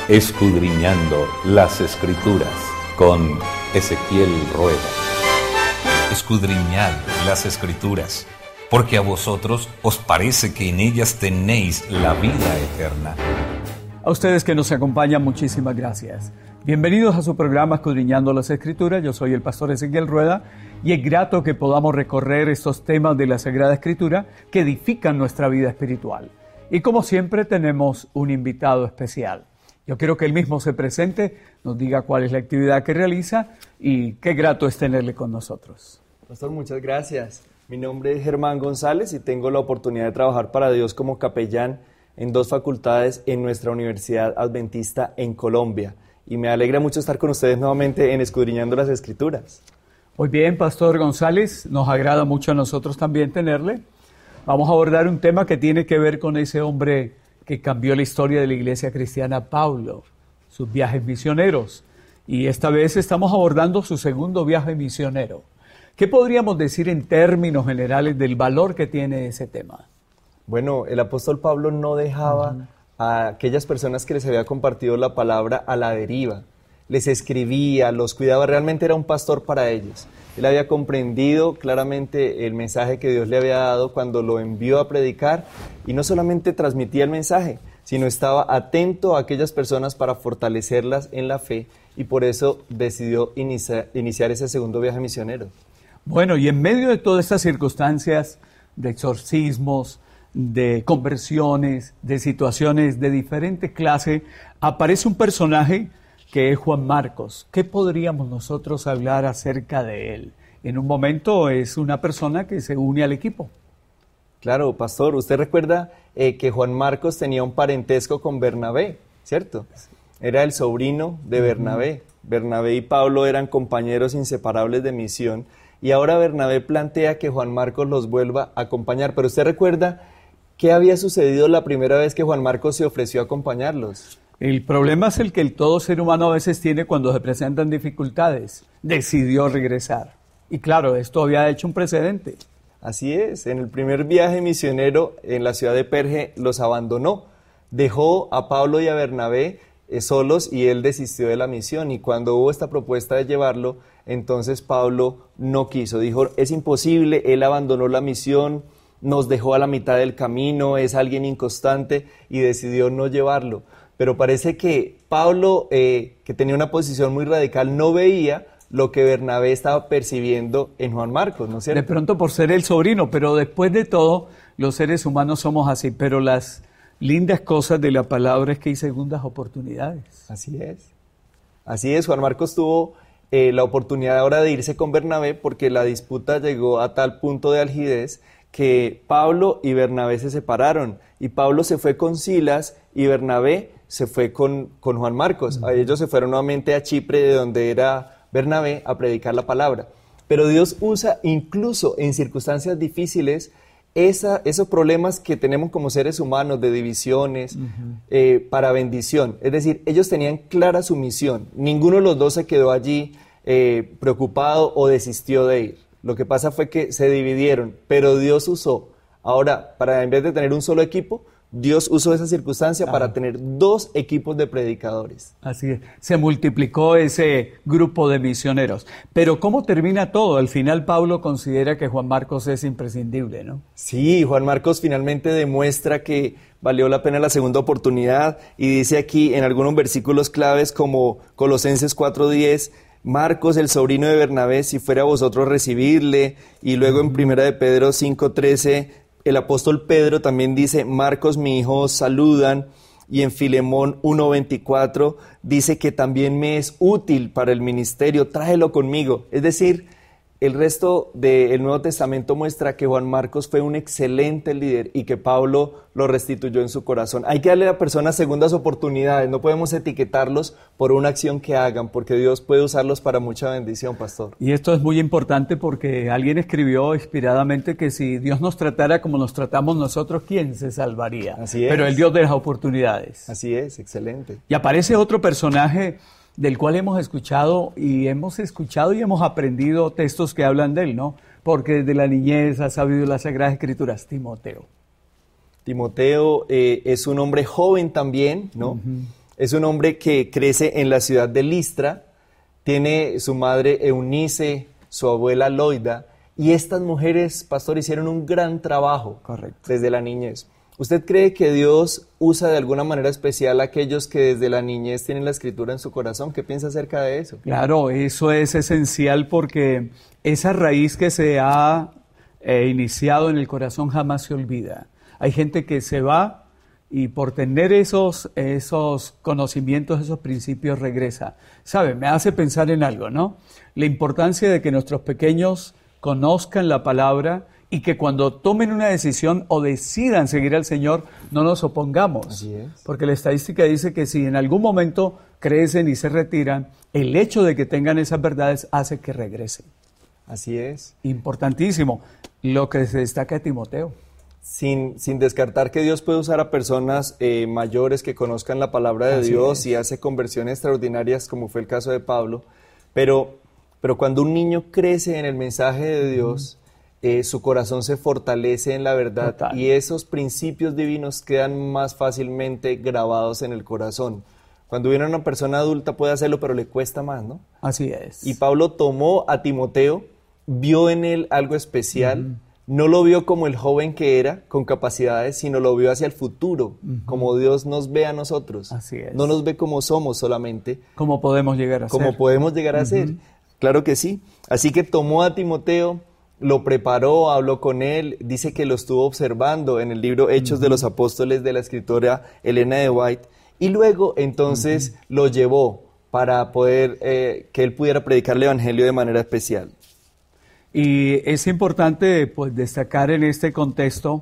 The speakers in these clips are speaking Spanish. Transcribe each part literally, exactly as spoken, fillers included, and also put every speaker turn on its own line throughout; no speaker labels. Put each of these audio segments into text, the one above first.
Escudriñando las Escrituras con Ezequiel Rueda. Escudriñad las Escrituras, porque a vosotros os parece que en ellas tenéis la vida eterna.
A ustedes que nos acompañan, muchísimas gracias. Bienvenidos a su programa Escudriñando las Escrituras. Yo soy el pastor Ezequiel Rueda y es grato que podamos recorrer estos temas de la Sagrada Escritura que edifican nuestra vida espiritual. Y como siempre tenemos un invitado especial. Yo quiero que él mismo se presente, nos diga cuál es la actividad que realiza y qué grato es tenerle con nosotros.
Pastor, muchas gracias. Mi nombre es Germán González y tengo la oportunidad de trabajar para Dios como capellán en dos facultades en nuestra Universidad Adventista en Colombia. Y me alegra mucho estar con ustedes nuevamente en Escudriñando las Escrituras.
Muy bien, Pastor González, nos agrada mucho a nosotros también tenerle. Vamos a abordar un tema que tiene que ver con ese hombre que cambió la historia de la iglesia cristiana, Pablo, sus viajes misioneros. Y esta vez estamos abordando su segundo viaje misionero. ¿Qué podríamos decir en términos generales del valor que tiene ese tema?
Bueno, el apóstol Pablo no dejaba uh-huh. a aquellas personas que les había compartido la palabra a la deriva. Les escribía, los cuidaba, realmente era un pastor para ellos. Él había comprendido claramente el mensaje que Dios le había dado cuando lo envió a predicar y no solamente transmitía el mensaje, sino estaba atento a aquellas personas para fortalecerlas en la fe y por eso decidió inicia, iniciar ese segundo viaje misionero.
Bueno, y en medio de todas estas circunstancias de exorcismos, de conversiones, de situaciones de diferente clase, aparece un personaje que es Juan Marcos. ¿Qué podríamos nosotros hablar acerca de él? En un momento es una persona que se une al equipo.
Claro, pastor, usted recuerda eh, que Juan Marcos tenía un parentesco con Bernabé, ¿cierto? Era el sobrino de Bernabé. Uh-huh. Bernabé y Pablo eran compañeros inseparables de misión y ahora Bernabé plantea que Juan Marcos los vuelva a acompañar. Pero usted recuerda qué había sucedido la primera vez que Juan Marcos se ofreció a acompañarlos.
El problema es el que el todo ser humano a veces tiene cuando se presentan dificultades. Decidió regresar. Y claro, esto había hecho un precedente.
Así es. En el primer viaje misionero en la ciudad de Perge los abandonó. Dejó a Pablo y a Bernabé eh, solos y él desistió de la misión. Y cuando hubo esta propuesta de llevarlo, entonces Pablo no quiso. Dijo, es imposible, él abandonó la misión, nos dejó a la mitad del camino, es alguien inconstante y decidió no llevarlo. Pero parece que Pablo, eh, que tenía una posición muy radical, no veía lo que Bernabé estaba percibiendo en Juan Marcos, ¿no es cierto?
De pronto por ser el sobrino, pero después de todo, los seres humanos somos así. Pero las lindas cosas de la palabra es que hay segundas oportunidades.
Así es. Así es, Juan Marcos tuvo eh, la oportunidad ahora de irse con Bernabé porque la disputa llegó a tal punto de algidez que Pablo y Bernabé se separaron. Y Pablo se fue con Silas y Bernabé se fue con, con Juan Marcos. Uh-huh. Ellos se fueron nuevamente a Chipre, de donde era Bernabé, a predicar la palabra. Pero Dios usa incluso en circunstancias difíciles esa, esos problemas que tenemos como seres humanos de divisiones uh-huh. eh, para bendición. Es decir, ellos tenían clara su misión. Ninguno de los dos se quedó allí eh, preocupado o desistió de ir. Lo que pasa fue que se dividieron, pero Dios usó. Ahora, para en vez de tener un solo equipo, Dios usó esa circunstancia ah. para tener dos equipos de predicadores.
Así es, se multiplicó ese grupo de misioneros. Pero ¿cómo termina todo? Al final Pablo considera que Juan Marcos es imprescindible, ¿no?
Sí, Juan Marcos finalmente demuestra que valió la pena la segunda oportunidad y dice aquí en algunos versículos claves como Colosenses cuatro diez, Marcos, el sobrino de Bernabé, si fuera a vosotros recibirle, y luego en primera de Pedro cinco trece, el apóstol Pedro también dice, Marcos, mi hijo, os saludan, y en Filemón uno veinticuatro dice que también me es útil para el ministerio, tráelo conmigo. Es decir, el resto del Nuevo Testamento muestra que Juan Marcos fue un excelente líder y que Pablo lo restituyó en su corazón. Hay que darle a personas segundas oportunidades, no podemos etiquetarlos por una acción que hagan, porque Dios puede usarlos para mucha bendición, pastor.
Y esto es muy importante porque alguien escribió inspiradamente que si Dios nos tratara como nos tratamos nosotros, ¿quién se salvaría?
Así es.
Pero el Dios de las oportunidades.
Así es, excelente.
Y aparece otro personaje del cual hemos escuchado y hemos escuchado y hemos aprendido textos que hablan de él, ¿no? Porque desde la niñez ha sabido las Sagradas Escrituras, Timoteo.
Timoteo eh, es un hombre joven también, ¿no? Uh-huh. Es un hombre que crece en la ciudad de Listra, tiene su madre Eunice, su abuela Loida, y estas mujeres, pastor, hicieron un gran trabajo.
Correcto.
Desde la niñez. ¿Usted cree que Dios usa de alguna manera especial a aquellos que desde la niñez tienen la Escritura en su corazón? ¿Qué piensa acerca de eso?
Claro, eso es esencial porque esa raíz que se ha eh, iniciado en el corazón jamás se olvida. Hay gente que se va y por tener esos, esos conocimientos, esos principios regresa. ¿Sabe? Me hace pensar en algo, ¿no? La importancia de que nuestros pequeños conozcan la palabra y que cuando tomen una decisión o decidan seguir al Señor, no nos opongamos.
Así es.
Porque la estadística dice que si en algún momento crecen y se retiran, el hecho de que tengan esas verdades hace que regresen.
Así es.
Importantísimo. Lo que se destaca de Timoteo.
Sin, sin descartar que Dios puede usar a personas eh, mayores que conozcan la palabra de
Así
Dios
es.
y hace conversiones extraordinarias, como fue el caso de Pablo. Pero, pero cuando un niño crece en el mensaje de Dios, Eh, su corazón se fortalece en la verdad. Total. Y esos principios divinos quedan más fácilmente grabados en el corazón. Cuando viene una persona adulta puede hacerlo, pero le cuesta más, ¿no?
Así es.
Y Pablo tomó a Timoteo, vio en él algo especial, uh-huh. no lo vio como el joven que era, con capacidades, sino lo vio hacia el futuro, uh-huh. como Dios nos ve a nosotros.
Así es.
No nos ve como somos solamente.
Como podemos llegar a
como
ser.
Como podemos llegar a uh-huh. ser. Claro que sí. Así que tomó a Timoteo, lo preparó, habló con él, dice que lo estuvo observando en el libro Hechos uh-huh. de los Apóstoles de la escritora Elena de White, y luego entonces uh-huh. lo llevó para poder eh, que él pudiera predicar el evangelio de manera especial.
Y es importante pues destacar en este contexto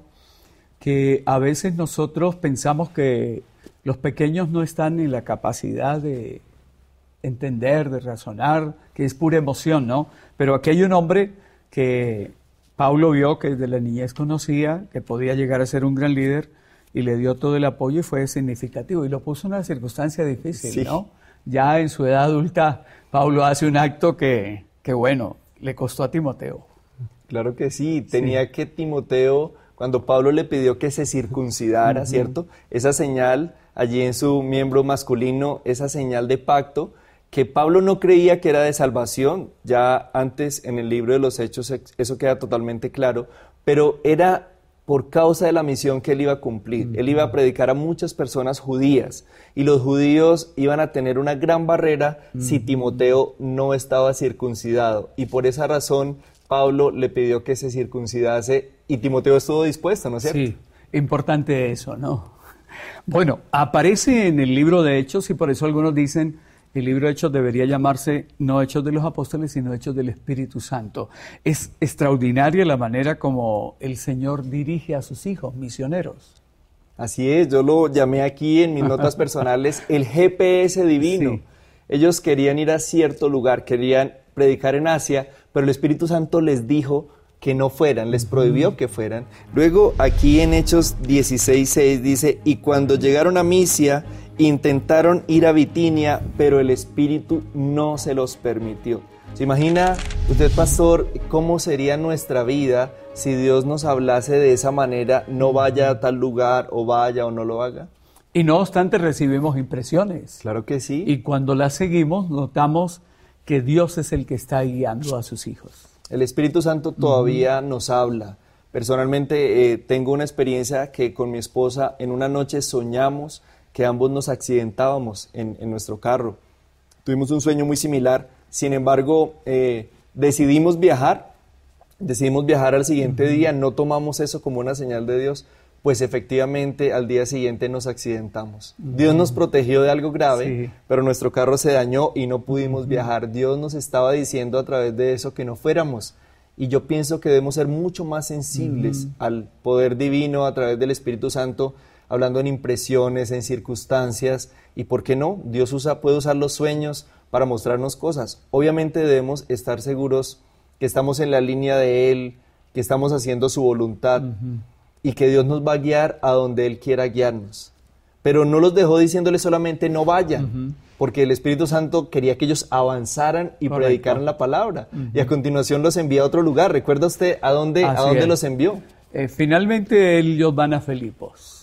que a veces nosotros pensamos que los pequeños no están en la capacidad de entender, de razonar, que es pura emoción, ¿no? Pero aquí hay un hombre que Pablo vio, que desde la niñez conocía, que podía llegar a ser un gran líder, y le dio todo el apoyo y fue significativo. Y lo puso en una circunstancia difícil, sí. ¿no? Ya en su edad adulta, Pablo hace un acto que, que, bueno, le costó a Timoteo.
Claro que sí, tenía sí. que Timoteo, cuando Pablo le pidió que se circuncidara, uh-huh. ¿cierto? Esa señal allí en su miembro masculino, esa señal de pacto, que Pablo no creía que era de salvación, ya antes en el libro de los Hechos eso queda totalmente claro, pero era por causa de la misión que él iba a cumplir. Uh-huh. Él iba a predicar a muchas personas judías y los judíos iban a tener una gran barrera uh-huh. si Timoteo no estaba circuncidado, y por esa razón Pablo le pidió que se circuncidase y Timoteo estuvo dispuesto, ¿no es cierto?
Sí, importante eso, ¿no? Bueno, aparece en el libro de Hechos y por eso algunos dicen el libro de Hechos debería llamarse no Hechos de los Apóstoles, sino Hechos del Espíritu Santo. Es extraordinaria la manera como el Señor dirige a sus hijos misioneros.
Así es, yo lo llamé aquí en mis notas personales el G P S divino. Sí. Ellos querían ir a cierto lugar, querían predicar en Asia, pero el Espíritu Santo les dijo que no fueran, les prohibió que fueran. Luego aquí en Hechos dieciséis seis dice, y cuando llegaron a Misia, intentaron ir a Bitinia, pero el Espíritu no se los permitió. ¿Se imagina usted, pastor, cómo sería nuestra vida si Dios nos hablase de esa manera, no vaya a tal lugar, o vaya o no lo haga?
Y no obstante recibimos impresiones.
Claro que sí.
Y cuando las seguimos notamos que Dios es el que está guiando a sus hijos.
El Espíritu Santo todavía uh-huh. nos habla. Personalmente eh, tengo una experiencia que con mi esposa en una noche soñamos que ambos nos accidentábamos en, en nuestro carro. Tuvimos un sueño muy similar, sin embargo, eh, decidimos viajar, decidimos viajar al siguiente uh-huh. día, no tomamos eso como una señal de Dios, pues efectivamente al día siguiente nos accidentamos. Uh-huh. Dios nos protegió de algo grave, sí. pero nuestro carro se dañó y no pudimos uh-huh. viajar. Dios nos estaba diciendo a través de eso que no fuéramos. Y yo pienso que debemos ser mucho más sensibles uh-huh. al poder divino a través del Espíritu Santo, hablando en impresiones, en circunstancias, y ¿por qué no? Dios usa, puede usar los sueños para mostrarnos cosas. Obviamente debemos estar seguros que estamos en la línea de Él, que estamos haciendo su voluntad, uh-huh. y que Dios nos va a guiar a donde Él quiera guiarnos. Pero no los dejó diciéndole solamente no vayan, uh-huh. porque el Espíritu Santo quería que ellos avanzaran y Correcto. predicaran la palabra, uh-huh. y a continuación los envía a otro lugar. ¿Recuerda usted a dónde, a dónde los envió?
Eh, finalmente ellos van a Filipos.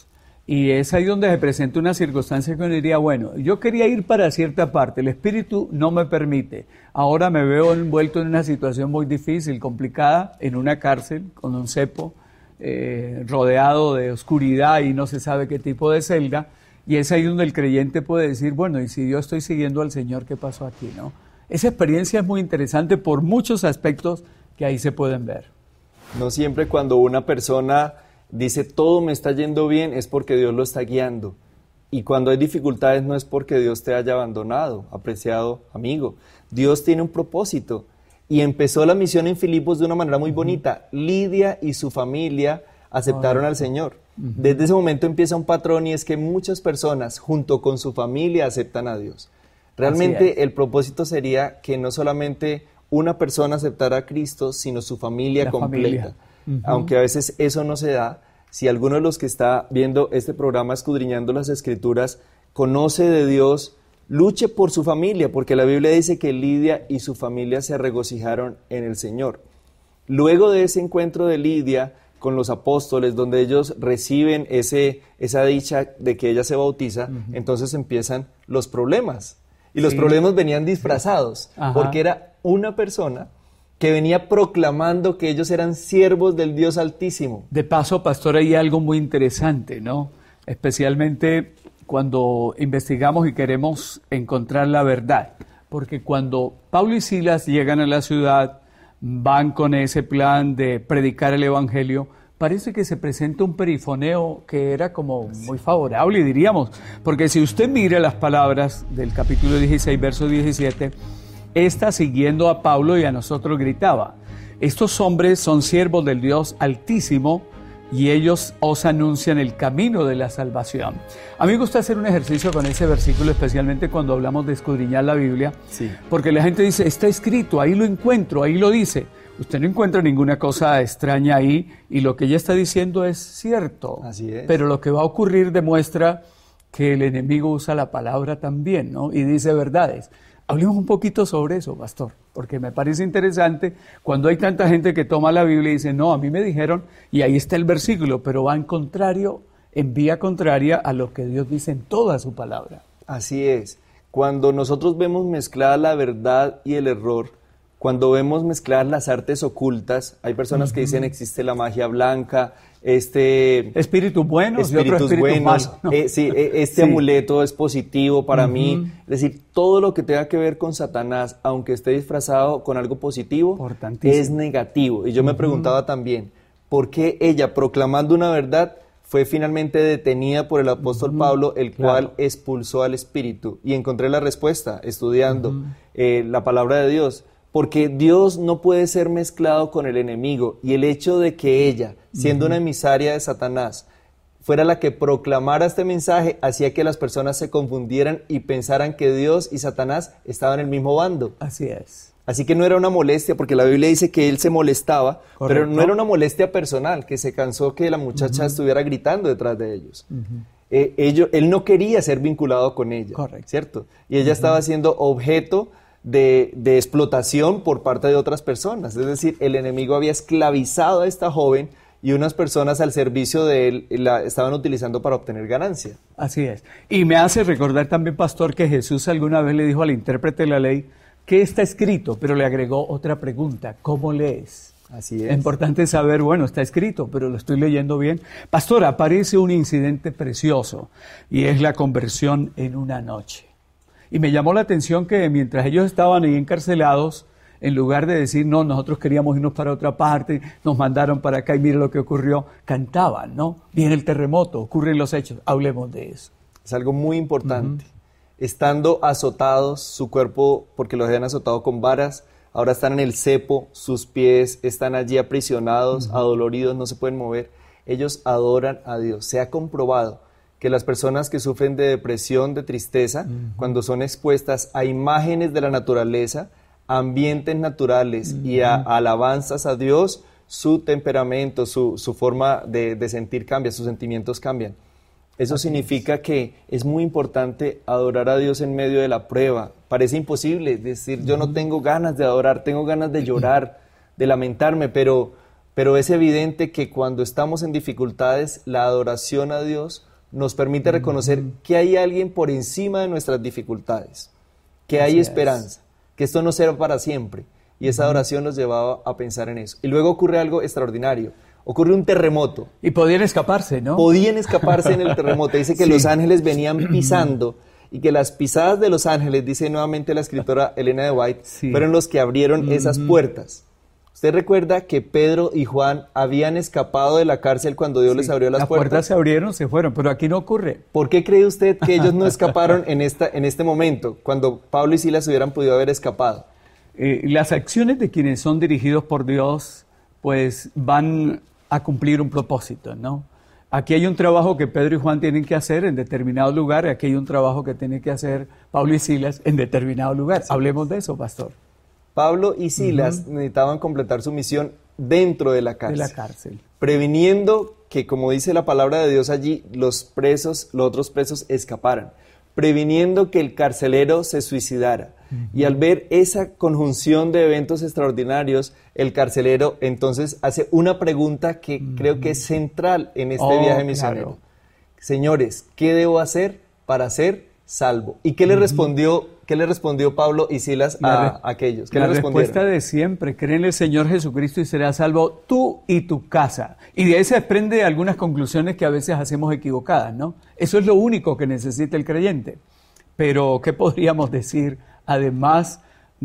Y es ahí donde se presenta una circunstancia que uno diría, bueno, yo quería ir para cierta parte, el espíritu no me permite. Ahora me veo envuelto en una situación muy difícil, complicada, en una cárcel, con un cepo, eh, rodeado de oscuridad y no se sabe qué tipo de celda. Y es ahí donde el creyente puede decir, bueno, y si yo estoy siguiendo al Señor, ¿qué pasó aquí, no? Esa experiencia es muy interesante por muchos aspectos que ahí se pueden ver.
No siempre cuando una persona dice todo me está yendo bien es porque Dios lo está guiando. Y cuando hay dificultades no es porque Dios te haya abandonado, apreciado amigo. Dios tiene un propósito. Y empezó la misión en Filipos de una manera muy bonita. Lidia y su familia aceptaron al Señor. Desde ese momento empieza un patrón y es que muchas personas junto con su familia aceptan a Dios. Realmente el propósito sería que no solamente una persona aceptara a Cristo, sino su familia la completa. Familia. Uh-huh. Aunque a veces eso no se da, si alguno de los que está viendo este programa escudriñando las Escrituras conoce de Dios, luche por su familia, porque la Biblia dice que Lidia y su familia se regocijaron en el Señor. Luego de ese encuentro de Lidia con los apóstoles, donde ellos reciben ese, esa dicha de que ella se bautiza, uh-huh. entonces empiezan los problemas. Y los sí. problemas venían disfrazados, sí. porque era una persona que venía proclamando que ellos eran siervos del Dios Altísimo.
De paso, pastor, hay algo muy interesante, ¿no? Especialmente cuando investigamos y queremos encontrar la verdad. Porque cuando Pablo y Silas llegan a la ciudad, van con ese plan de predicar el Evangelio, parece que se presenta un perifoneo que era como muy favorable, diríamos. Porque si usted mira las palabras del capítulo dieciséis, verso diecisiete, esta siguiendo a Pablo y a nosotros gritaba, estos hombres son siervos del Dios Altísimo y ellos os anuncian el camino de la salvación. A mí me gusta hacer un ejercicio con ese versículo, especialmente cuando hablamos de escudriñar la Biblia, sí. porque la gente dice, está escrito, ahí lo encuentro, ahí lo dice. Usted no encuentra ninguna cosa extraña ahí y lo que ella está diciendo es cierto.
Así es.
Pero lo que va a ocurrir demuestra que el enemigo usa la palabra también, ¿no? Y dice verdades. Hablemos un poquito sobre eso, pastor, porque me parece interesante cuando hay tanta gente que toma la Biblia y dice, no, a mí me dijeron, y ahí está el versículo, pero va en contrario, en vía contraria a lo que Dios dice en toda su palabra.
Así es. Cuando nosotros vemos mezclada la verdad y el error, cuando vemos mezcladas las artes ocultas, hay personas uh-huh. que dicen existe la magia blanca, este...
espíritus buenos
espíritus
y otros espíritus
buenos,
malos. ¿No?
Eh, sí, este sí. amuleto es positivo para uh-huh. mí. Es decir, todo lo que tenga que ver con Satanás, aunque esté disfrazado con algo positivo, es negativo. Y yo uh-huh. me preguntaba también, ¿por qué ella, proclamando una verdad, fue finalmente detenida por el apóstol uh-huh. Pablo, el claro. cual expulsó al espíritu? Y encontré la respuesta estudiando uh-huh. eh, la palabra de Dios. Porque Dios no puede ser mezclado con el enemigo, y el hecho de que ella, siendo uh-huh. una emisaria de Satanás, fuera la que proclamara este mensaje, hacía que las personas se confundieran y pensaran que Dios y Satanás estaban en el mismo bando.
Así es.
Así que no era una molestia, porque la Biblia dice que él se molestaba, correcto. Pero no era una molestia personal, que se cansó que la muchacha uh-huh. estuviera gritando detrás de ellos. Uh-huh. Eh, ello, él no quería ser vinculado con ella, correcto. ¿Cierto? Y ella uh-huh. estaba siendo objeto De, de explotación por parte de otras personas. Es decir, el enemigo había esclavizado a esta joven y unas personas al servicio de él la estaban utilizando para obtener ganancia.
Así es. Y me hace recordar también, pastor, que Jesús alguna vez le dijo al intérprete de la ley que está escrito, pero le agregó otra pregunta: ¿cómo lees?
Así es.
Es importante saber, bueno, está escrito, pero lo estoy leyendo bien. Pastor, aparece un incidente precioso y es la conversión en una noche. Y me llamó la atención que mientras ellos estaban ahí encarcelados, en lugar de decir, no, nosotros queríamos irnos para otra parte, nos mandaron para acá y mire lo que ocurrió, cantaban, ¿no? Viene el terremoto, ocurren los hechos, hablemos de eso.
Es algo muy importante. Uh-huh. Estando azotados, su cuerpo, porque los habían azotado con varas, ahora están en el cepo, sus pies están allí aprisionados, uh-huh. adoloridos, no se pueden mover. Ellos adoran a Dios. Se ha comprobado que las personas que sufren de depresión, de tristeza, uh-huh. cuando son expuestas a imágenes de la naturaleza, ambientes naturales uh-huh. y a, a alabanzas a Dios, su temperamento, su, su forma de, de sentir cambia, sus sentimientos cambian. Eso Así significa es. que es muy importante adorar a Dios en medio de la prueba. Parece imposible decir, uh-huh. yo no tengo ganas de adorar, tengo ganas de llorar, de lamentarme, pero, pero es evidente que cuando estamos en dificultades, la adoración a Dios nos permite reconocer uh-huh. que hay alguien por encima de nuestras dificultades, que Así hay esperanza, es. que esto no será para siempre. Y esa oración nos llevaba a pensar en eso. Y luego ocurre algo extraordinario. Ocurre un terremoto.
Y podían escaparse, ¿no?
Podían escaparse en el terremoto. Dice que sí. los ángeles venían pisando y que las pisadas de los ángeles, dice nuevamente la escritora Elena de White, sí. fueron los que abrieron uh-huh. esas puertas. ¿Usted recuerda que Pedro y Juan habían escapado de la cárcel cuando Dios sí. les abrió las,
las
puertas?
Las puertas se abrieron, se fueron, pero aquí no ocurre.
¿Por qué cree usted que ellos no escaparon en, esta, en este momento, cuando Pablo y Silas hubieran podido haber escapado?
Eh, las acciones de quienes son dirigidos por Dios, pues van a cumplir un propósito, ¿no? Aquí hay un trabajo que Pedro y Juan tienen que hacer en determinado lugar, aquí hay un trabajo que tienen que hacer Pablo y Silas en determinado lugar. Sí. Hablemos de eso, pastor.
Pablo y Silas uh-huh. necesitaban completar su misión dentro de la cárcel.
De la cárcel.
Previniendo que, como dice la palabra de Dios allí, los presos, los otros presos escaparan. Previniendo que el carcelero se suicidara. Uh-huh. Y al ver esa conjunción de eventos extraordinarios, el carcelero entonces hace una pregunta que uh-huh. creo que es central en este oh, viaje misionero. Claro. Señores, ¿qué debo hacer para ser salvo? ¿Y qué uh-huh. le respondió, qué le respondió Pablo y Silas a, a aquellos? ¿Qué
la
le respondieron?
Respuesta de siempre: cree en el Señor Jesucristo y serás salvo tú y tu casa. Y de ahí se desprende algunas conclusiones que a veces hacemos equivocadas, ¿no? Eso es lo único que necesita el creyente. Pero, ¿qué podríamos decir? Además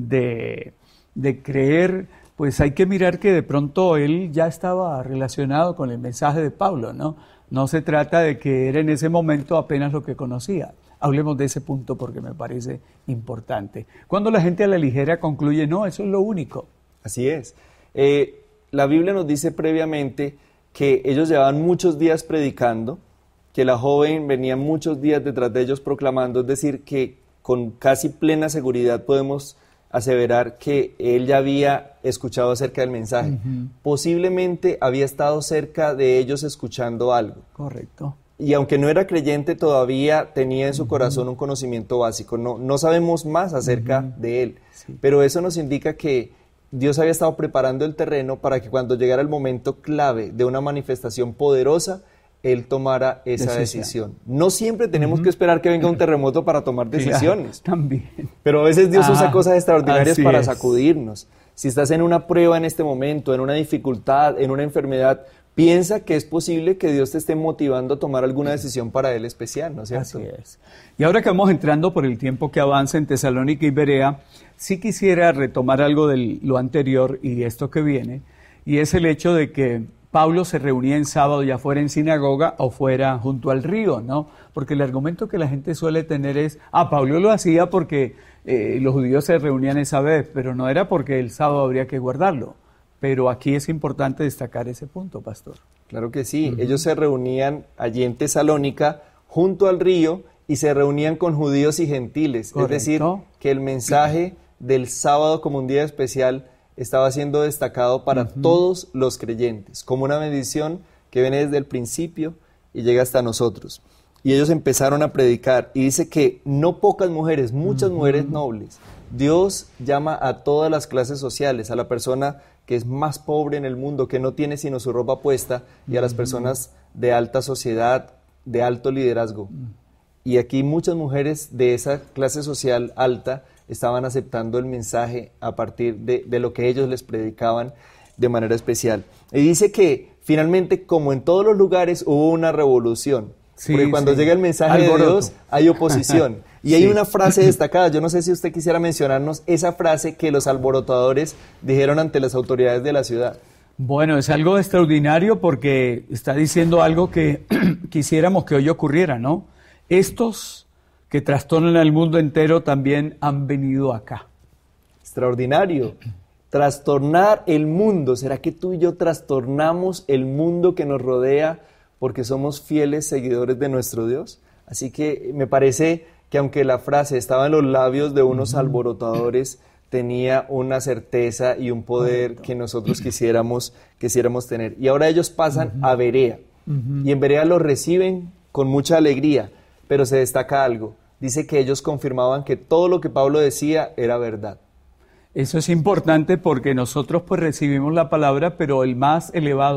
de, de creer, pues hay que mirar que de pronto él ya estaba relacionado con el mensaje de Pablo, ¿no? No se trata de que era en ese momento apenas lo que conocía. Hablemos de ese punto porque me parece importante. Cuando la gente a la ligera concluye, no, eso es lo único.
Así es. Eh, la Biblia nos dice previamente que ellos llevaban muchos días predicando, que la joven venía muchos días detrás de ellos proclamando, es decir, que con casi plena seguridad podemos aseverar que él ya había escuchado acerca del mensaje. Uh-huh. Posiblemente había estado cerca de ellos escuchando algo.
Correcto.
Y aunque no era creyente, todavía tenía en su uh-huh. corazón un conocimiento básico. No, no sabemos más acerca uh-huh. de él, sí. pero eso nos indica que Dios había estado preparando el terreno para que cuando llegara el momento clave de una manifestación poderosa, él tomara esa decisión. decisión. No siempre tenemos uh-huh. que esperar que venga un terremoto para tomar decisiones.
Claro, también.
Pero a veces Dios ah, usa cosas extraordinarias para
es.
sacudirnos. Si estás en una prueba en este momento, en una dificultad, en una enfermedad, piensa que es posible que Dios te esté motivando a tomar alguna decisión para Él especial, ¿no es cierto?
Así es. Y ahora que vamos entrando por el tiempo que avanza en Tesalónica y Berea, sí quisiera retomar algo de lo anterior y esto que viene, y es el hecho de que Pablo se reunía en sábado, ya fuera en sinagoga o fuera junto al río, ¿no? Porque el argumento que la gente suele tener es, ah, Pablo lo hacía porque eh, los judíos se reunían esa vez, pero no era porque el sábado habría que guardarlo. Pero aquí es importante destacar ese punto, pastor.
Claro que sí, uh-huh. ellos se reunían allí en Tesalónica, junto al río, y se reunían con judíos y gentiles. Correcto. Es decir, que el mensaje del sábado como un día especial estaba siendo destacado para uh-huh. todos los creyentes, como una bendición que viene desde el principio y llega hasta nosotros. Y ellos empezaron a predicar, y dice que no pocas mujeres, muchas uh-huh. mujeres nobles. Dios llama a todas las clases sociales, a la persona que es más pobre en el mundo, que no tiene sino su ropa puesta, y a las personas de alta sociedad, de alto liderazgo. Uh-huh. Y aquí muchas mujeres de esa clase social alta estaban aceptando el mensaje a partir de, de lo que ellos les predicaban de manera especial. Y dice que finalmente, como en todos los lugares, hubo una revolución. Sí, porque cuando sí. llega el mensaje Alboroto. de Dios, hay oposición. Y sí. hay una frase destacada, yo no sé si usted quisiera mencionarnos esa frase que los alborotadores dijeron ante las autoridades de la ciudad.
Bueno, es algo extraordinario porque está diciendo algo que quisiéramos que hoy ocurriera, ¿no? Estos que trastornan al mundo entero también han venido acá.
Extraordinario. Trastornar el mundo. ¿Será que tú y yo trastornamos el mundo que nos rodea porque somos fieles seguidores de nuestro Dios? Así que me parece que aunque la frase estaba en los labios de unos uh-huh. alborotadores, tenía una certeza y un poder Correcto. que nosotros quisiéramos, quisiéramos tener. Y ahora ellos pasan uh-huh. a Berea. Uh-huh. Y en Berea los reciben con mucha alegría. Pero se destaca algo, dice que ellos confirmaban que todo lo que Pablo decía era verdad.
Eso es importante porque nosotros pues recibimos la palabra, pero el más elevado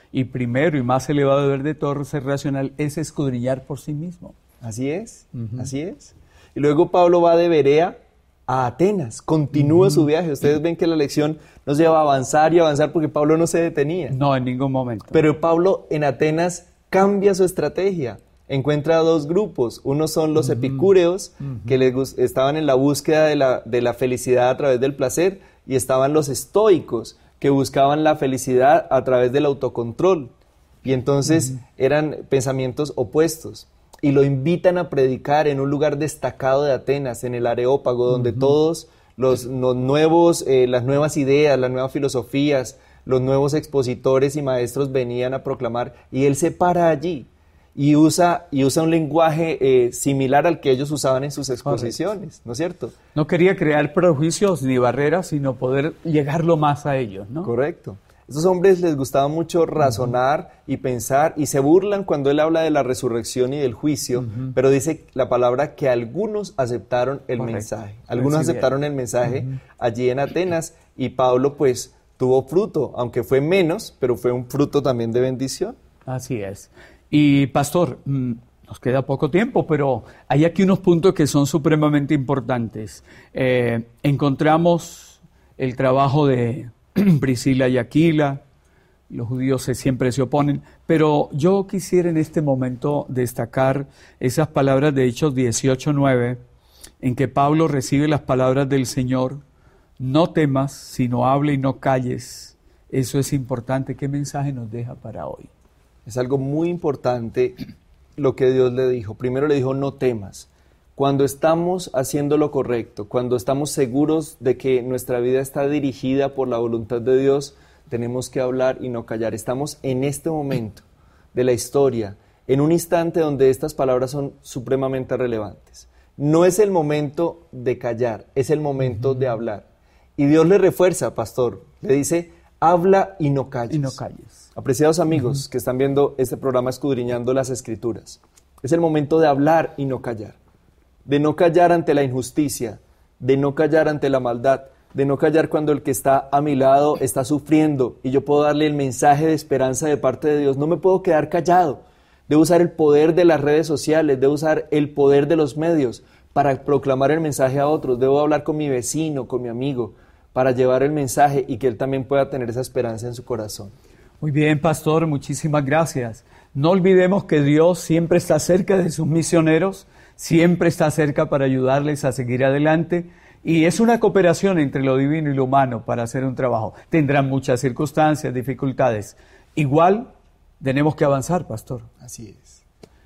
y primero y más elevado deber de todo ser racional es escudriñar por sí mismo.
Así es, uh-huh. así es. Y luego Pablo va de Berea a Atenas, continúa uh-huh. su viaje. Ustedes ven que la lección nos lleva a avanzar y avanzar porque Pablo no se detenía.
No, en ningún momento.
Pero Pablo en Atenas cambia su estrategia. Encuentra dos grupos. Unos son los uh-huh. epicúreos, uh-huh. que les, estaban en la búsqueda de la, de la felicidad a través del placer, y estaban los estoicos, que buscaban la felicidad a través del autocontrol. Y entonces uh-huh. eran pensamientos opuestos. Y lo invitan a predicar en un lugar destacado de Atenas, en el Areópago, donde uh-huh. todos los, los nuevos, eh, las nuevas ideas, las nuevas filosofías, los nuevos expositores y maestros venían a proclamar, y él se para allí y usa, y usa un lenguaje eh, similar al que ellos usaban en sus exposiciones, correcto. ¿No es cierto?
No quería crear prejuicios ni barreras, sino poder llegarlo más a ellos, ¿no?
Correcto. A estos hombres les gustaba mucho razonar uh-huh. y pensar, y se burlan cuando él habla de la resurrección y del juicio, uh-huh. pero dice la palabra que algunos aceptaron el correcto. Mensaje. Algunos Recibieron. aceptaron el mensaje uh-huh. allí en Atenas, y Pablo pues tuvo fruto, aunque fue menos, pero fue un fruto también de bendición.
Así es. Y pastor, nos queda poco tiempo, pero hay aquí unos puntos que son supremamente importantes. Eh, encontramos el trabajo de Priscila y Aquila, los judíos se, siempre se oponen, pero yo quisiera en este momento destacar esas palabras de Hechos dieciocho nueve, en que Pablo recibe las palabras del Señor: no temas, sino hable y no calles. Eso es importante. ¿Qué mensaje nos deja para hoy?
Es algo muy importante lo que Dios le dijo. Primero le dijo, no temas. Cuando estamos haciendo lo correcto, cuando estamos seguros de que nuestra vida está dirigida por la voluntad de Dios, tenemos que hablar y no callar. Estamos en este momento de la historia, en un instante donde estas palabras son supremamente relevantes. No es el momento de callar, es el momento de hablar. Y Dios le refuerza, pastor, le dice, habla y no calles.
Y no calles.
Apreciados amigos uh-huh. que están viendo este programa Escudriñando las Escrituras, es el momento de hablar y no callar. De no callar ante la injusticia, de no callar ante la maldad, de no callar cuando el que está a mi lado está sufriendo y yo puedo darle el mensaje de esperanza de parte de Dios. No me puedo quedar callado. Debo usar el poder de las redes sociales, debo usar el poder de los medios para proclamar el mensaje a otros. Debo hablar con mi vecino, con mi amigo, para llevar el mensaje y que él también pueda tener esa esperanza en su corazón.
Muy bien, pastor, muchísimas gracias. No olvidemos que Dios siempre está cerca de sus misioneros, siempre está cerca para ayudarles a seguir adelante, y es una cooperación entre lo divino y lo humano para hacer un trabajo. Tendrán muchas circunstancias, dificultades. Igual tenemos que avanzar, pastor.
Así es.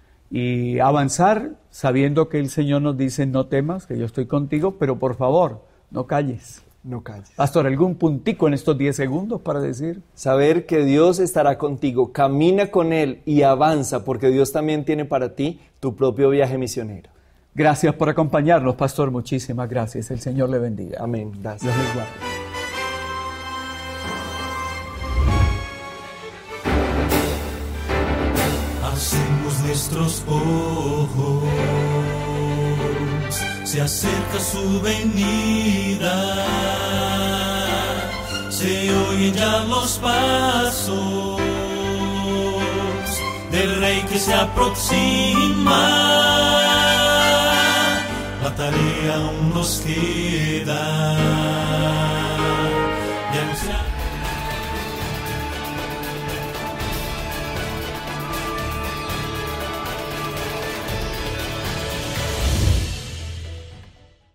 Y avanzar sabiendo que el Señor nos dice, no temas, que yo estoy contigo, pero por favor, no calles.
No calles.
Pastor, ¿algún puntico en estos diez segundos para decir?
Saber que Dios estará contigo, camina con Él y avanza, porque Dios también tiene para ti tu propio viaje misionero.
Gracias por acompañarnos, pastor, muchísimas gracias. El Señor le bendiga.
Amén. Gracias.
Dios les guarde.
Hacemos nuestros ojos, se acerca su venida, se oyen ya los pasos del Rey que se aproxima. La tarea aún nos queda de anunciar.